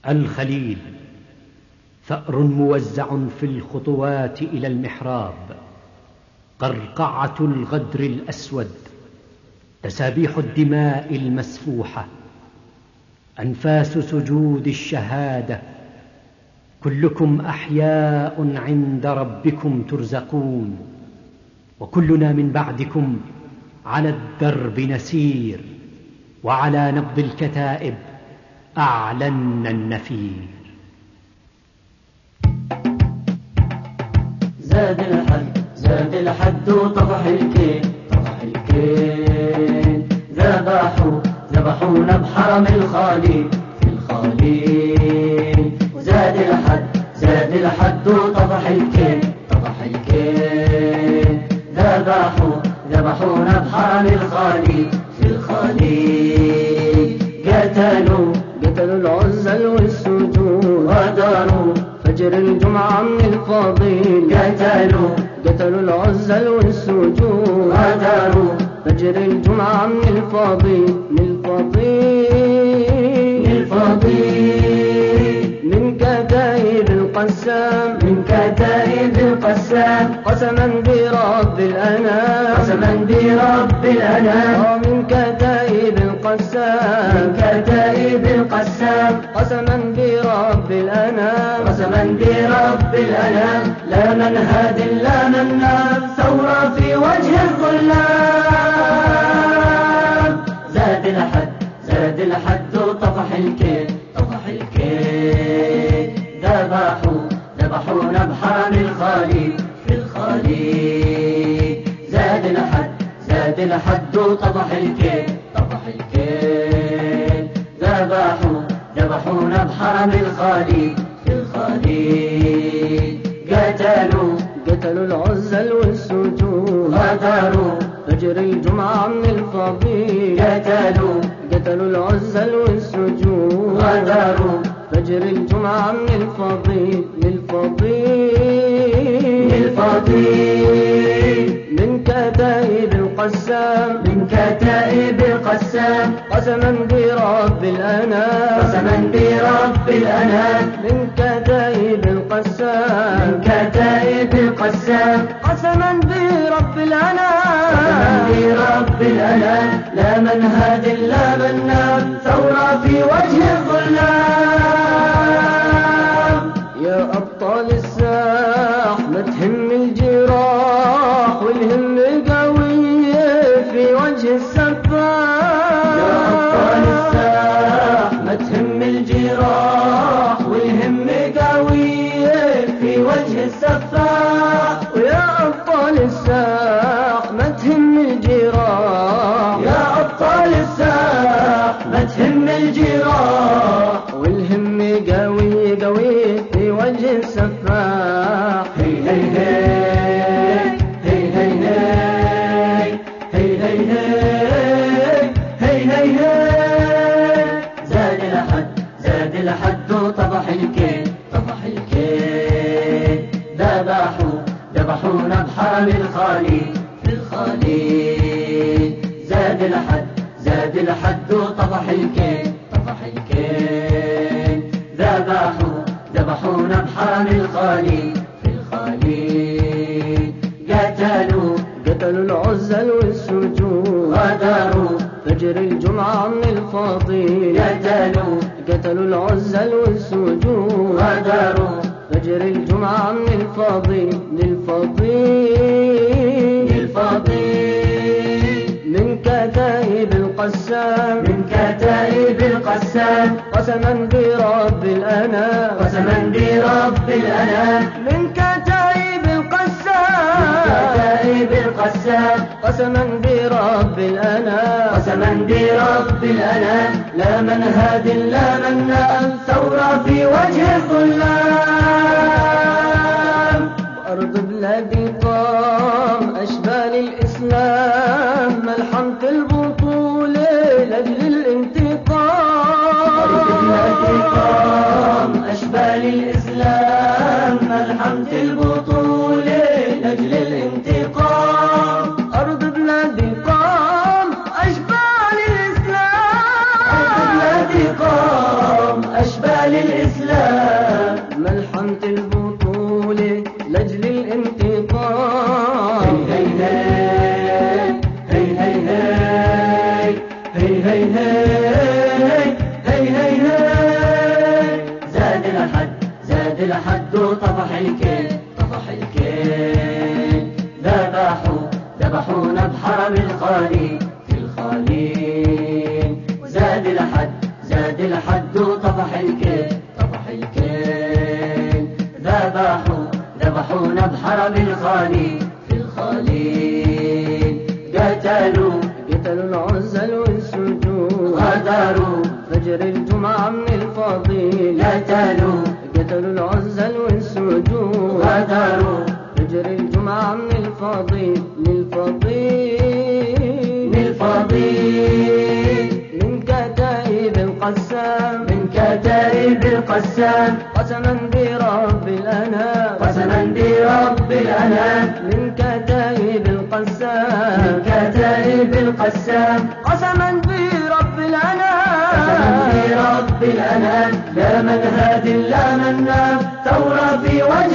الخليل ثأر موزع في الخطوات إلى المحراب، قرقعة الغدر الأسود، تسابيح الدماء المسفوحة، أنفاس سجود الشهادة. كلكم أحياء عند ربكم ترزقون، وكلنا من بعدكم على الدرب نسير، وعلى نبض الكتائب أعلنا النفير. زاد الحد وطفح الكيل، ذبحونا بحرم الخليل في الخليل. زاد الحد وطفح الكيل، ذبحونا بحرم الخليل في الخليل. قتلوا العزل والسجود، غدروا فجر الجمعة من الفضيل. قتلوا العزل والسجود، غدروا فجر الجمعة من الفضيل. من كتائب القسام، قسما برب الأنام، من كتائب القسام، قسما برب الأنام، لا من هاد لا من نام، ثورة في وجه الظلام. زاد الحد وطفح الكيل، ذبحونا بحرم الخليل في الخليل. زاد الحد وطفح الكيل، ذبحونا بحرم الخليل في الخليل. قتلوا العزل والسجود، غدروا فجر الجمعة من الفضيل. قتلوا العزل والسجود، غدروا فجر الجمعة من الفضيل. من كتائب القسام، قسما برب الأنام، من كتائب القسام، قسما برب الأنام، لا من هاد لا من نام، ثورة في وجه الظلام. يا أبطال الساح ما تهم الجراح، والهم قوية في وجه السفاح. يا أبطال الساح ما تهم الجراح، والهم قوية في وجه السفاح. ويا أبطال الساح ما تهم الجراح، تهم الجراح، والهم قوي في وجه السفاح. هي هي هي هي هي هي هي هي هي. زاد الحد وطفح الكيل، ذبحونا بحرم الخليل في الخليل. زاد الحد وطفح الكيل، ذبحونا بحرم الخليل في الخليل. قتلوا العزل والسجود، غدروا فجر الجمعة من الفضيل. قتلوا العزل والسجود، غدروا فجر الجمعة من الفضيل. من كتائب القسام، قسما برب الأنام، من كتائب القسام، قسما برب الأنام، لا من هاد لا من نام، ثورة في وجه الظلام. أرض بلادي قام أشبال الإسلام، ملحمة البطولة لأجل الانتقام. أرض بلادي قام أشبال الإسلام، ملحمة البطولة لأجل الانتقام. أرض بلادي قام أشبال الإسلام، أشبال للإسلام. ملحمة البطولة لأجل الانتقام. هي هي هي هي هي هي هي هي هي زاد الحد زاد الحد وطفح الكيل طفح الكيل. ذبحونا بحرم الخالي في الخالين. وزاد الحد زاد الحد وطفح الكيل طفح الكيل. ذبحونا بحرم الخالي في الخالين. قتلوا العزل والسجود. غدروا فجر الجمعة من الفضيل. قتلوا العزل والسجود. غدروا فجر الجمعة من الفضيل. للفضيل من كتائب القسام. قسما برب الأنام. من كتائب القسام. قسما برب الأنام. لا من هاد لا منام ثورة في وجه